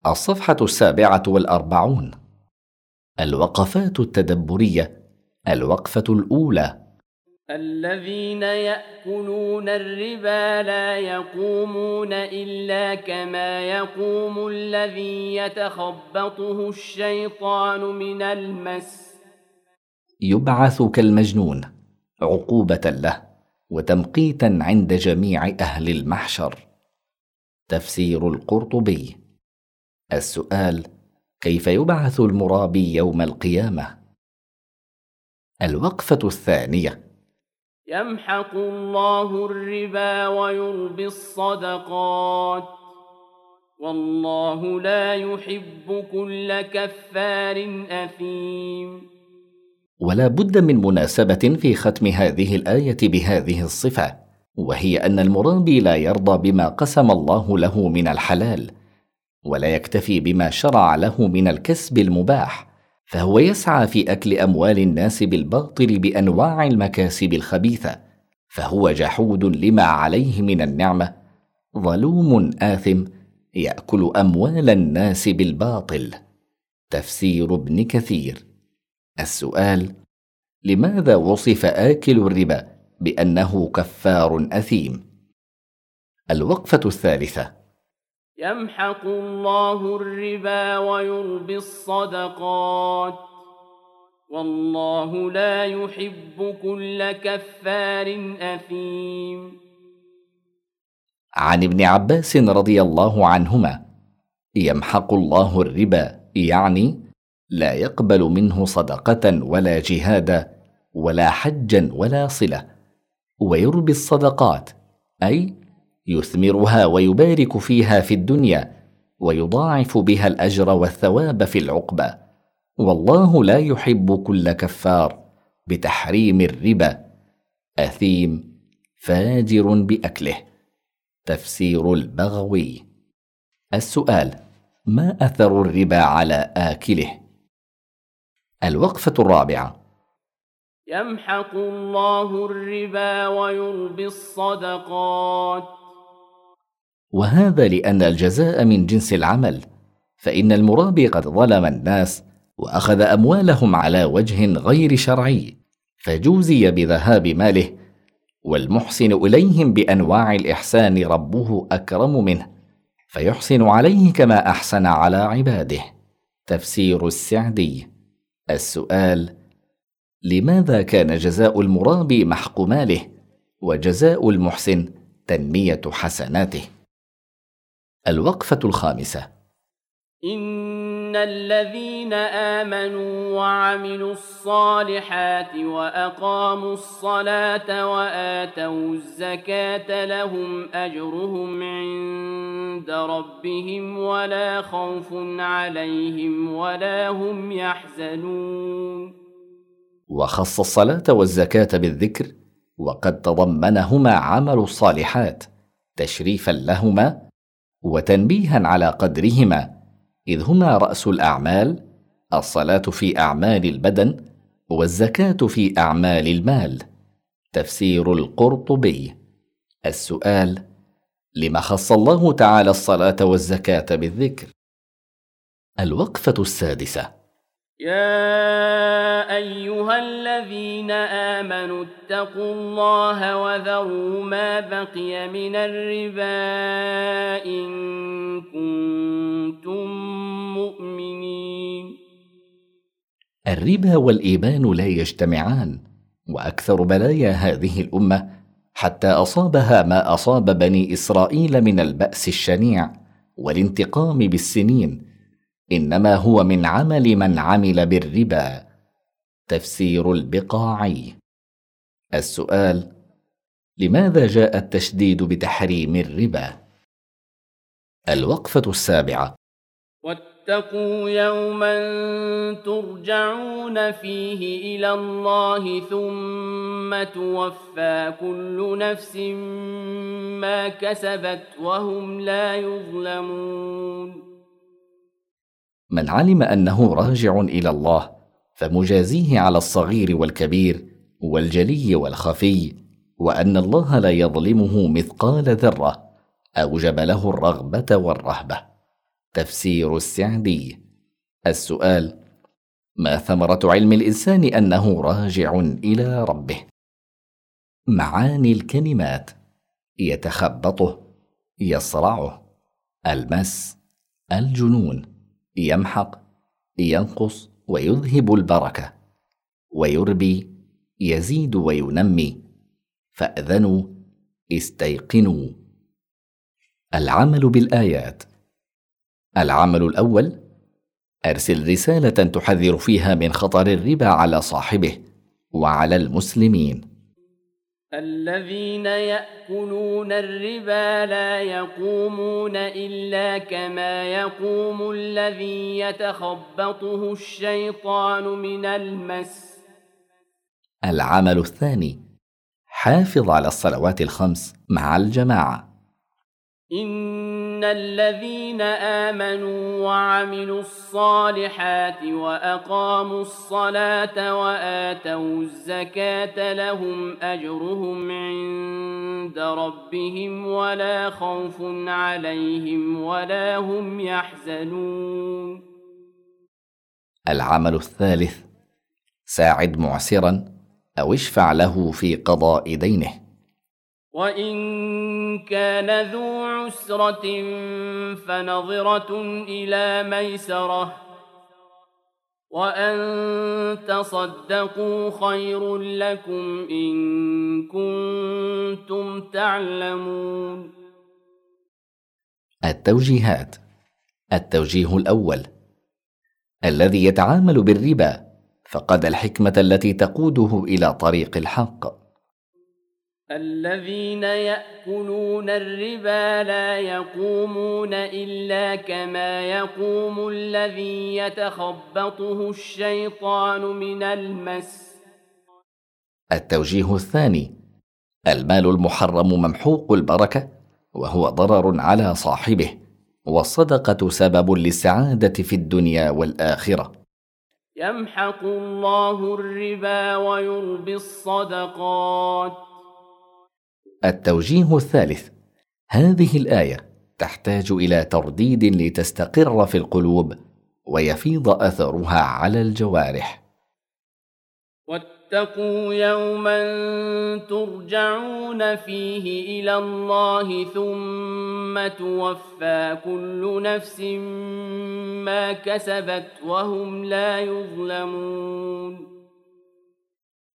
الصفحة 47. الوقفات التدبرية. الوقفة الأولى: الذين يأكلون الربا لا يقومون إلا كما يقوم الذي يتخبطه الشيطان من المس. يبعث كالمجنون عقوبة له وتمقيتا عند جميع أهل المحشر. تفسير القرطبي. السؤال: كيف يبعث المرابي يوم القيامة؟ الوقفة الثانية: يمحق الله الربا ويربي الصدقات والله لا يحب كل كفار أثيم. ولا بد من مناسبة في ختم هذه الآية بهذه الصفة، وهي أن المرابي لا يرضى بما قسم الله له من الحلال، ولا يكتفي بما شرع له من الكسب المباح، فهو يسعى في أكل أموال الناس بالباطل بأنواع المكاسب الخبيثة، فهو جحود لما عليه من النعمة، ظلوم آثم يأكل أموال الناس بالباطل. تفسير ابن كثير. السؤال: لماذا وصف آكل الربا بأنه كفار أثيم؟ الوقفة الثالثة: يمحق الله الربا ويربي الصدقات والله لا يحب كل كفار أثيم. عن ابن عباس رضي الله عنهما: يمحق الله الربا يعني لا يقبل منه صدقة ولا جهادا ولا حجا ولا صلة، ويربي الصدقات أي يثمرها ويبارك فيها في الدنيا ويضاعف بها الأجر والثواب في العقبى، والله لا يحب كل كفار بتحريم الربا أثيم فاجر بأكله. تفسير البغوي. السؤال: ما أثر الربا على آكله؟ الوقفة الرابعة: يمحق الله الربا ويربي الصدقات. وهذا لأن الجزاء من جنس العمل، فإن المرابي قد ظلم الناس وأخذ أموالهم على وجه غير شرعي فجوزي بذهاب ماله، والمحسن إليهم بأنواع الإحسان ربه أكرم منه فيحسن عليه كما أحسن على عباده. تفسير السعدي. السؤال: لماذا كان جزاء المرابي محق ماله وجزاء المحسن تنمية حسناته؟ الوقفة الخامسة: إن الذين آمنوا وعملوا الصالحات وأقاموا الصلاة وآتوا الزكاة لهم أجرهم عند ربهم ولا خوف عليهم ولا هم يحزنون. وخص الصلاة والزكاة بالذكر، وقد تضمنهما عمل الصالحات تشريفا لهما وتنبيها على قدرهما، إذ هما رأس الأعمال، الصلاة في أعمال البدن والزكاة في أعمال المال. تفسير القرطبي. السؤال: لما خص الله تعالى الصلاة والزكاة بالذكر؟ الوقفة السادسة: يا أيها الذين آمنوا اتقوا الله وذروا ما بقي من الربا إن كنتم مؤمنين. الربا والإيمان لا يجتمعان، وأكثر بلايا هذه الأمة حتى أصابها ما أصاب بني إسرائيل من البأس الشنيع والانتقام بالسنين إنما هو من عمل من عمل بالربا. تفسير البقاعي. السؤال: لماذا جاء التشديد بتحريم الربا؟ الوقفة السابعة: واتقوا يوما ترجعون فيه إلى الله ثم توفى كل نفس ما كسبت وهم لا يظلمون. من علم أنه راجع إلى الله فمجازيه على الصغير والكبير والجلي والخفي، وأن الله لا يظلمه مثقال ذرة، أوجب له الرغبة والرهبة. تفسير السعدي. السؤال: ما ثمرة علم الإنسان أنه راجع إلى ربه؟ معاني الكلمات: يتخبطه، يصرعه، المس، الجنون، يمحق، ينقص ويذهب البركة، ويربي، يزيد وينمي، فأذنوا، استيقنوا. العمل بالآيات: العمل الأول: أرسل رسالة تحذر فيها من خطر الربا على صاحبه وعلى المسلمين. الذين يأكلون الربا لا يقومون إلا كما يقوم الذي يتخبطه الشيطان من المس. العمل الثاني: حافظ على الصلوات الخمس مع الجماعة. إن الذين آمنوا وعملوا الصالحات وأقاموا الصلاة وآتوا الزكاة لهم أجرهم عند ربهم ولا خوف عليهم ولا هم يحزنون. العمل الثالث: ساعد معسرا أو اشفع له في قضاء دينه. وإن كان ذو عسرة فنظرة إلى ميسرة وأن تصدقوا خير لكم إن كنتم تعلمون. التوجيهات: التوجيه الأول: الذي يتعامل بالربا فقد الحكمة التي تقوده إلى طريق الحق. الذين يأكلون الربا لا يقومون إلا كما يقوم الذي يتخبطه الشيطان من المس. التوجيه الثاني: المال المحرم ممحوق البركة وهو ضرر على صاحبه، والصدقة سبب للسعادة في الدنيا والآخرة. يمحق الله الربا ويربي الصدقات. التوجيه الثالث: هذه الآية تحتاج إلى ترديد لتستقر في القلوب ويفيض أثرها على الجوارح. واتقوا يوما ترجعون فيه إلى الله ثم توفى كل نفس ما كسبت وهم لا يظلمون.